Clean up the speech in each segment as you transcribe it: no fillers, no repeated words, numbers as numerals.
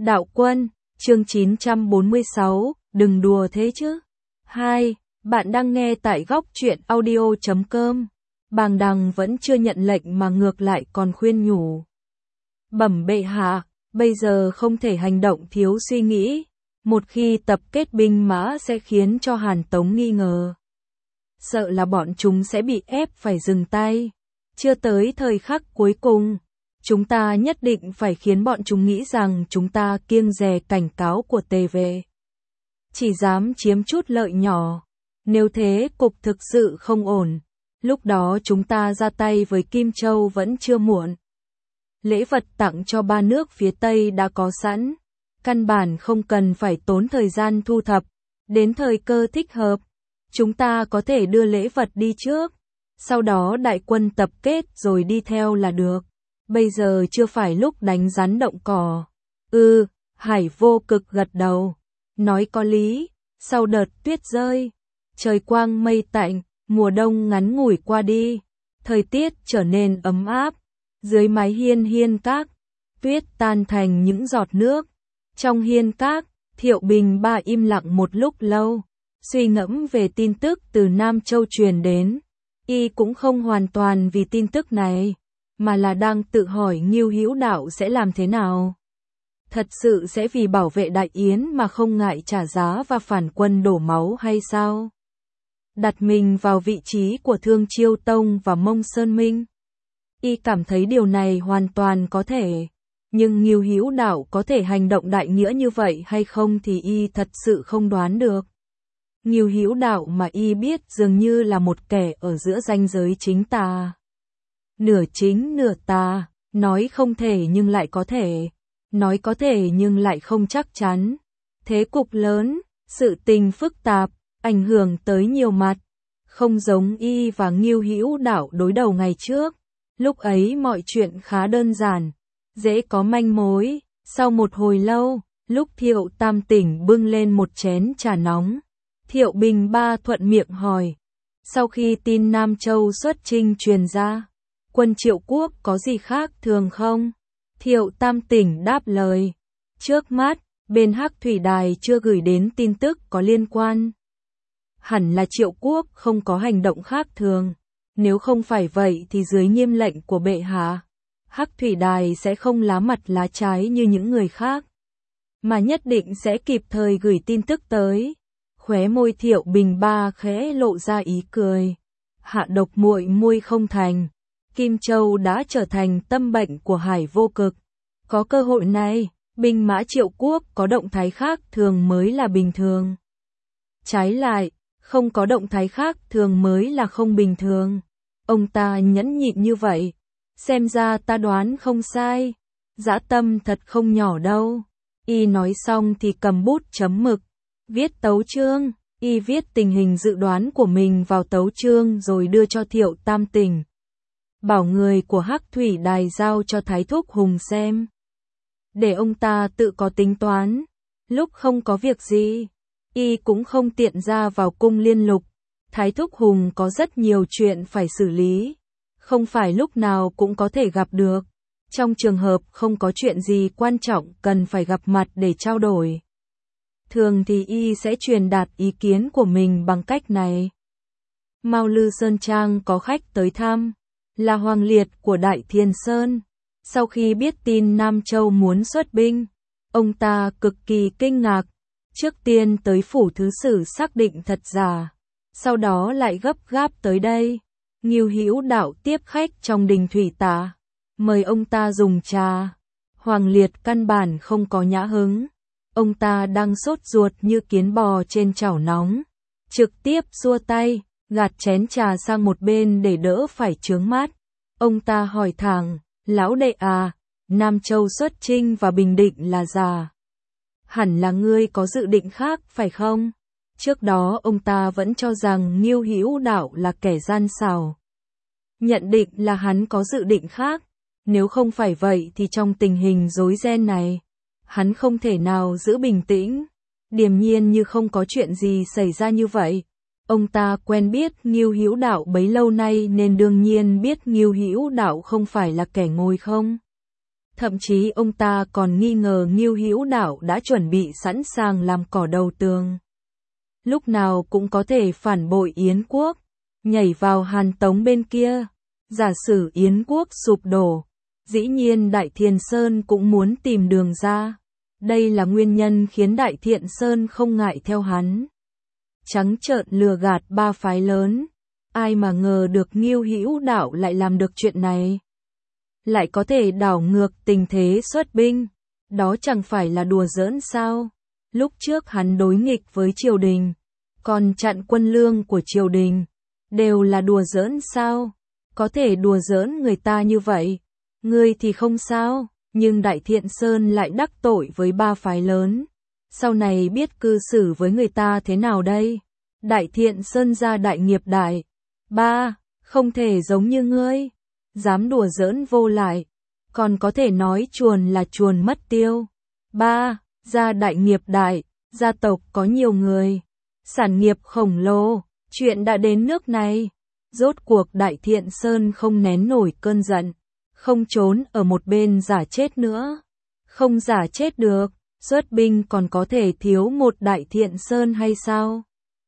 Đạo Quân, chương 946, đừng đùa thế chứ. 2. Bạn đang nghe tại góc truyện audio.com. Bàng Đằng vẫn chưa nhận lệnh mà ngược lại còn khuyên nhủ. Bẩm bệ hạ, bây giờ không thể hành động thiếu suy nghĩ. Một khi tập kết binh mã sẽ khiến cho Hàn Tống nghi ngờ. Sợ là bọn chúng sẽ bị ép phải dừng tay. Chưa tới thời khắc cuối cùng. Chúng ta nhất định phải khiến bọn chúng nghĩ rằng chúng ta kiêng dè cảnh cáo của Tề Vệ. Chỉ dám chiếm chút lợi nhỏ. Nếu thế cục thực sự không ổn. Lúc đó chúng ta ra tay với Kim Châu vẫn chưa muộn. Lễ vật tặng cho ba nước phía Tây đã có sẵn. Căn bản không cần phải tốn thời gian thu thập. Đến thời cơ thích hợp, chúng ta có thể đưa lễ vật đi trước. Sau đó đại quân tập kết rồi đi theo là được. Bây giờ chưa phải lúc đánh rắn động cỏ. Hải Vô Cực gật đầu. Nói có lý. Sau đợt tuyết rơi, trời quang mây tạnh, mùa đông ngắn ngủi qua đi. Thời tiết trở nên ấm áp. Dưới mái hiên các, tuyết tan thành những giọt nước. Trong hiên các, Thiệu Bình Ba im lặng một lúc lâu. Suy ngẫm về tin tức từ Nam Châu truyền đến. Y cũng không hoàn toàn vì tin tức này, mà là đang tự hỏi Ngưu Hữu Đạo sẽ làm thế nào. Thật sự sẽ vì bảo vệ Đại Yến mà không ngại trả giá và phản quân đổ máu hay sao? Đặt mình vào vị trí của Thương Chiêu Tông và Mông Sơn Minh. Y cảm thấy điều này hoàn toàn có thể. Nhưng Ngưu Hữu Đạo có thể hành động đại nghĩa như vậy hay không thì Y thật sự không đoán được. Ngưu Hữu Đạo mà Y biết dường như là một kẻ ở giữa ranh giới chính tà. Nửa chính nửa tà, nói không thể nhưng lại có thể, nói có thể nhưng lại không chắc chắn. Thế cục lớn, sự tình phức tạp, ảnh hưởng tới nhiều mặt, không giống Y và Ngưu Hữu Đạo đối đầu ngày trước. Lúc ấy mọi chuyện khá đơn giản, dễ có manh mối. Sau một hồi lâu, lúc Thiệu Tam Tỉnh bưng lên một chén trà nóng, Thiệu Bình Ba thuận miệng hỏi. Sau khi tin Nam Châu xuất chinh truyền ra, quân Triệu Quốc có gì khác thường không? Thiệu Tam Tỉnh đáp lời. Trước mắt, bên Hắc Thủy Đài chưa gửi đến tin tức có liên quan. Hẳn là Triệu Quốc không có hành động khác thường. Nếu không phải vậy thì dưới nghiêm lệnh của bệ hạ, Hắc Thủy Đài sẽ không lá mặt lá trái như những người khác, mà nhất định sẽ kịp thời gửi tin tức tới. Khóe môi Thiệu Bình Ba khẽ lộ ra ý cười. Hạ độc muội muội không thành. Kim Châu đã trở thành tâm bệnh của Hải Vô Cực. Có cơ hội này, binh mã Triệu Quốc có động thái khác thường mới là bình thường. Trái lại, không có động thái khác thường mới là không bình thường. Ông ta nhẫn nhịn như vậy. Xem ra ta đoán không sai. Dã tâm thật không nhỏ đâu. Y nói xong thì cầm bút chấm mực. Viết tấu chương. Y viết tình hình dự đoán của mình vào tấu chương rồi đưa cho Thiệu Tam Tỉnh. Bảo người của Hắc Thủy Đài giao cho Thái Thúc Hùng xem. Để ông ta tự có tính toán. Lúc không có việc gì, Y cũng không tiện ra vào cung liên lục. Thái Thúc Hùng có rất nhiều chuyện phải xử lý. Không phải lúc nào cũng có thể gặp được. Trong trường hợp không có chuyện gì quan trọng cần phải gặp mặt để trao đổi. Thường thì Y sẽ truyền đạt ý kiến của mình bằng cách này. Mao Lư Sơn Trang có khách tới thăm, là Hoàng Liệt của Đại Thiên Sơn. Sau khi biết tin Nam Châu muốn xuất binh, ông ta cực kỳ kinh ngạc. Trước tiên tới phủ thứ sử xác định thật giả, sau đó lại gấp gáp tới đây. Ngưu Hữu Đạo tiếp khách trong đình thủy tạ, mời ông ta dùng trà. Hoàng Liệt căn bản không có nhã hứng. Ông ta đang sốt ruột như kiến bò trên chảo nóng. Trực tiếp xua tay, gạt chén trà sang một bên để đỡ phải chướng mắt. Ông ta hỏi thẳng, lão đệ à, Nam Châu xuất chinh và Bình Định là giả. Hẳn là ngươi có dự định khác phải không? Trước đó ông ta vẫn cho rằng Ngưu Hữu Đạo là kẻ gian xảo. Nhận định là hắn có dự định khác. Nếu không phải vậy thì trong tình hình rối ren này, hắn không thể nào giữ bình tĩnh, điềm nhiên như không có chuyện gì xảy ra như vậy. Ông ta quen biết Ngưu Hữu Đạo bấy lâu nay nên đương nhiên biết Ngưu Hữu Đạo không phải là kẻ ngồi không. Thậm chí ông ta còn nghi ngờ Ngưu Hữu Đạo đã chuẩn bị sẵn sàng làm cỏ đầu tường. Lúc nào cũng có thể phản bội Yến quốc, nhảy vào Hàn Tống bên kia. Giả sử Yến quốc sụp đổ, dĩ nhiên Đại Thiền Sơn cũng muốn tìm đường ra. Đây là nguyên nhân khiến Đại Thiện Sơn không ngại theo hắn. Trắng trợn lừa gạt ba phái lớn. Ai mà ngờ được Ngưu Hữu Đạo lại làm được chuyện này. Lại có thể đảo ngược tình thế xuất binh. Đó chẳng phải là đùa giỡn sao? Lúc trước hắn đối nghịch với triều đình, còn chặn quân lương của triều đình. Đều là đùa giỡn sao? Có thể đùa giỡn người ta như vậy. Ngươi thì không sao, nhưng Đại Thiện Sơn lại đắc tội với ba phái lớn. Sau này biết cư xử với người ta thế nào đây? Đại Thiện Sơn ra đại nghiệp đại. Ba, không thể giống như ngươi. Dám đùa giỡn vô lại. Còn có thể nói chuồn là chuồn mất tiêu. Ba, ra đại nghiệp đại, gia tộc có nhiều người. Sản nghiệp khổng lồ, chuyện đã đến nước này. Rốt cuộc Đại Thiện Sơn không nén nổi cơn giận. Không trốn ở một bên giả chết nữa. Không giả chết được, xuất binh còn có thể thiếu một Đại Thiện Sơn hay sao?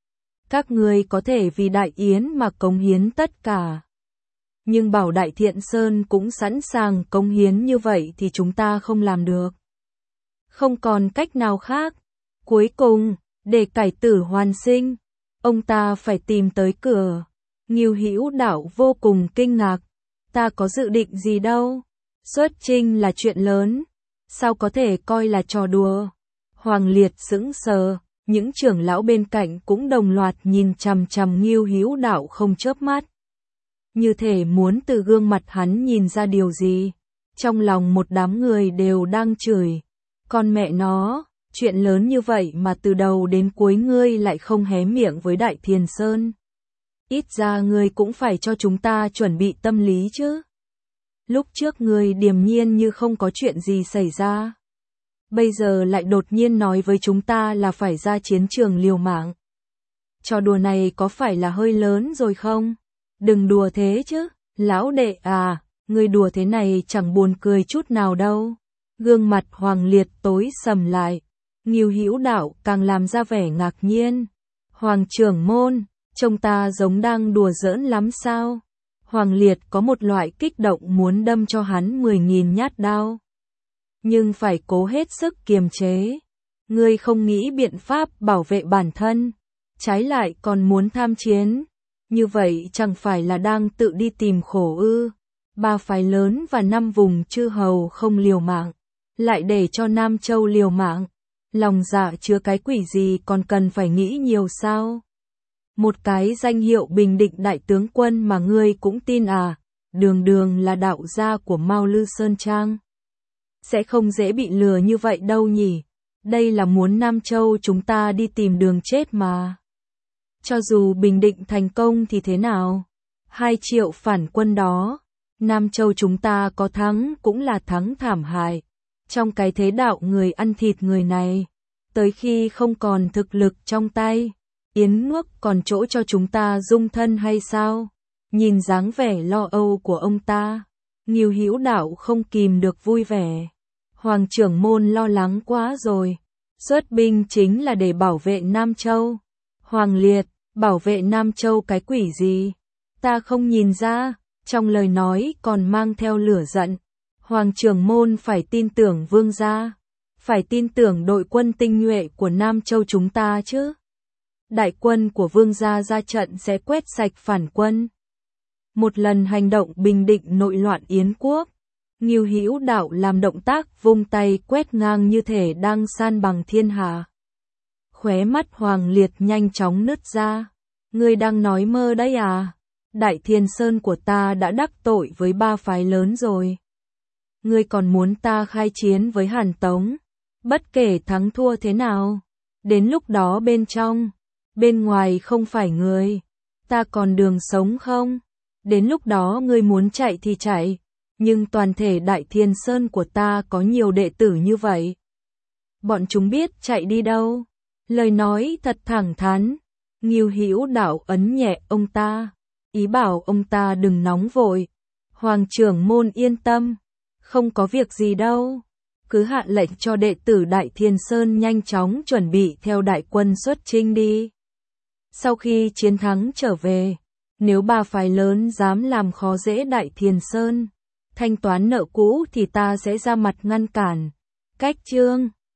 Các ngươi có thể vì Đại Yến mà cống hiến tất cả. Nhưng bảo Đại Thiện Sơn cũng sẵn sàng cống hiến như vậy thì chúng ta không làm được. Không còn cách nào khác. Cuối cùng, để cải tử hoàn sinh, ông ta phải tìm tới cửa. Ngưu Hữu Đạo vô cùng kinh ngạc. Ta có dự định gì đâu. Xuất chinh là chuyện lớn. Sao có thể coi là trò đùa. Hoàng Liệt sững sờ. Những trưởng lão bên cạnh cũng đồng loạt nhìn chằm chằm Ngưu Hữu Đạo không chớp mắt. Như thể muốn từ gương mặt hắn nhìn ra điều gì. Trong lòng một đám người đều đang chửi. Con mẹ nó, chuyện lớn như vậy mà từ đầu đến cuối ngươi lại không hé miệng với Đại Thiền Sơn. Ít ra ngươi cũng phải cho chúng ta chuẩn bị tâm lý chứ. Lúc trước ngươi điềm nhiên như không có chuyện gì xảy ra. Bây giờ lại đột nhiên nói với chúng ta là phải ra chiến trường liều mạng. Trò đùa này có phải là hơi lớn rồi không? Đừng đùa thế chứ, lão đệ à, ngươi đùa thế này chẳng buồn cười chút nào đâu. Gương mặt Hoàng Liệt tối sầm lại. Ngưu Hữu Đạo càng làm ra vẻ ngạc nhiên. Hoàng trưởng môn, trông ta giống đang đùa giỡn lắm sao? Hoàng Liệt có một loại kích động muốn đâm cho hắn 10.000 nhát đao. Nhưng phải cố hết sức kiềm chế. Ngươi không nghĩ biện pháp bảo vệ bản thân, trái lại còn muốn tham chiến. Như vậy chẳng phải là đang tự đi tìm khổ ư? Ba phái lớn và 5 vùng chư hầu không liều mạng, lại để cho Nam Châu liều mạng. Lòng dạ chứa cái quỷ gì còn cần phải nghĩ nhiều sao? Một cái danh hiệu Bình Định đại tướng quân mà ngươi cũng tin à? Đường đường là đạo gia của Mao Lư Sơn Trang. Sẽ không dễ bị lừa như vậy đâu nhỉ? Đây là muốn Nam Châu chúng ta đi tìm đường chết mà. Cho dù Bình Định thành công thì thế nào? 2 triệu phản quân đó, Nam Châu chúng ta có thắng cũng là thắng thảm hại. Trong cái thế đạo người ăn thịt người này, tới khi không còn thực lực trong tay, Yến nước còn chỗ cho chúng ta dung thân hay sao? Nhìn dáng vẻ lo âu của ông ta, Ngưu Hữu Đạo không kìm được vui vẻ. Hoàng trưởng môn lo lắng quá rồi. Xuất binh chính là để bảo vệ Nam Châu. Hoàng Liệt, bảo vệ Nam Châu cái quỷ gì? Ta không nhìn ra. Trong lời nói còn mang theo lửa giận. Hoàng trưởng môn phải tin tưởng vương gia. Phải tin tưởng đội quân tinh nhuệ của Nam Châu chúng ta chứ. Đại quân của vương gia ra trận sẽ quét sạch phản quân. Một lần hành động bình định nội loạn Yến quốc. Ngưu Hữu Đạo làm động tác vung tay quét ngang như thể đang san bằng thiên hạ. Khóe mắt Hoàng Liệt nhanh chóng nứt ra. Ngươi đang nói mơ đấy à? Đại Thiền Sơn của ta đã đắc tội với 3 phái lớn rồi. Ngươi còn muốn ta khai chiến với Hàn Tống? Bất kể thắng thua thế nào, đến lúc đó bên trong, bên ngoài không phải người, ta còn đường sống không? Đến lúc đó ngươi muốn chạy thì chạy. Nhưng toàn thể Đại Thiền Sơn của ta có nhiều đệ tử như vậy. Bọn chúng biết chạy đi đâu. Lời nói thật thẳng thắn. Ngưu Hữu Đạo ấn nhẹ ông ta. Ý bảo ông ta đừng nóng vội. Hoàng trưởng môn yên tâm. Không có việc gì đâu. Cứ hạ lệnh cho đệ tử Đại Thiên Sơn nhanh chóng chuẩn bị theo đại quân xuất chinh đi. Sau khi chiến thắng trở về, nếu ba phái lớn dám làm khó dễ Đại Thiên Sơn, thanh toán nợ cũ thì ta sẽ ra mặt ngăn cản. Cách chương